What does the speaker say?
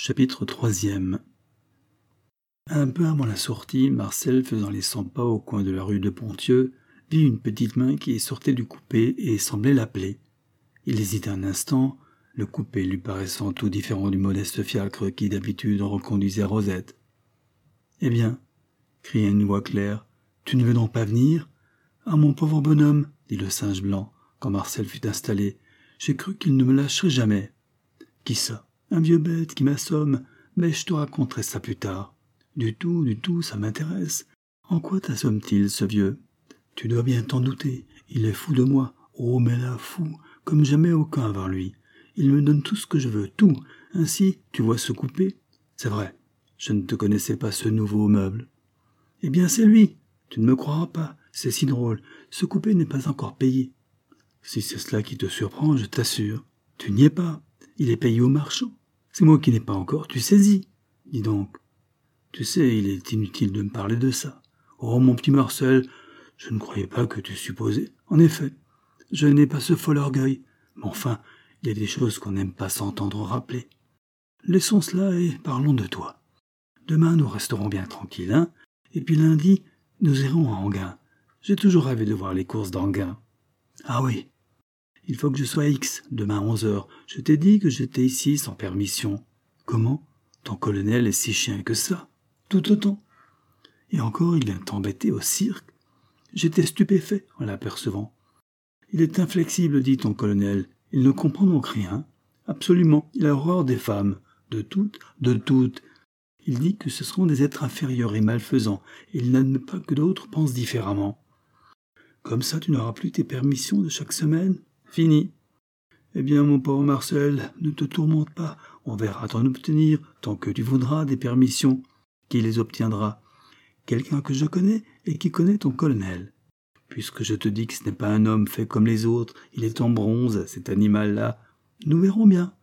Chapitre 3e. Un peu avant la sortie, Marcel, faisant les 100 pas au coin de la rue de Pontieux, vit une petite main qui sortait du coupé et semblait l'appeler. Il hésita un instant, le coupé lui paraissant tout différent du modeste fiacre qui d'habitude reconduisait Rosette. « Eh bien, cria une voix claire, tu ne veux donc pas venir ? Ah, mon pauvre bonhomme, dit le singe blanc, quand Marcel fut installé, j'ai cru qu'il ne me lâcherait jamais. Qui ça ? Un vieux bête qui m'assomme, mais je te raconterai ça plus tard. Du tout, ça m'intéresse. En quoi t'assomme-t-il, ce vieux ? Tu dois bien t'en douter, il est fou de moi. Oh, mais là, fou, comme jamais aucun avant lui. Il me donne tout ce que je veux, tout. Ainsi, tu vois ce coupé ? C'est vrai, je ne te connaissais pas ce nouveau meuble. Eh bien, c'est lui. Tu ne me croiras pas, c'est si drôle. Ce coupé n'est pas encore payé. Si c'est cela qui te surprend, je t'assure. Tu n'y es pas. Il est payé au marchand. C'est moi qui n'ai pas encore, tu saisis. Dis donc. Tu sais, il est inutile de me parler de ça. Oh, mon petit Marcel, je ne croyais pas que tu supposais. En effet, je n'ai pas ce fol orgueil. Mais enfin, il y a des choses qu'on n'aime pas s'entendre rappeler. Laissons cela et parlons de toi. Demain, nous resterons bien tranquilles, hein ? Et puis lundi, nous irons à Enghien. J'ai toujours rêvé de voir les courses d'Enghien. Ah oui, il faut que je sois à X, demain à 11h. Je t'ai dit que j'étais ici sans permission. Comment ? Ton colonel est si chien que ça. Tout autant. Et encore, il vient t'embêter au cirque. J'étais stupéfait en l'apercevant. Il est inflexible, dit ton colonel. Il ne comprend donc rien. Absolument, il a horreur des femmes. De toutes. Il dit que ce seront des êtres inférieurs et malfaisants, et il n'admet pas que d'autres pensent différemment. Comme ça, tu n'auras plus tes permissions de chaque semaine ? Fini. Eh bien, mon pauvre Marcel, ne te tourmente pas. On verra t'en obtenir, tant que tu voudras, des permissions. Qui les obtiendra ? Quelqu'un que je connais et qui connaît ton colonel. Puisque je te dis que ce n'est pas un homme fait comme les autres, il est en bronze, cet animal-là. Nous verrons bien.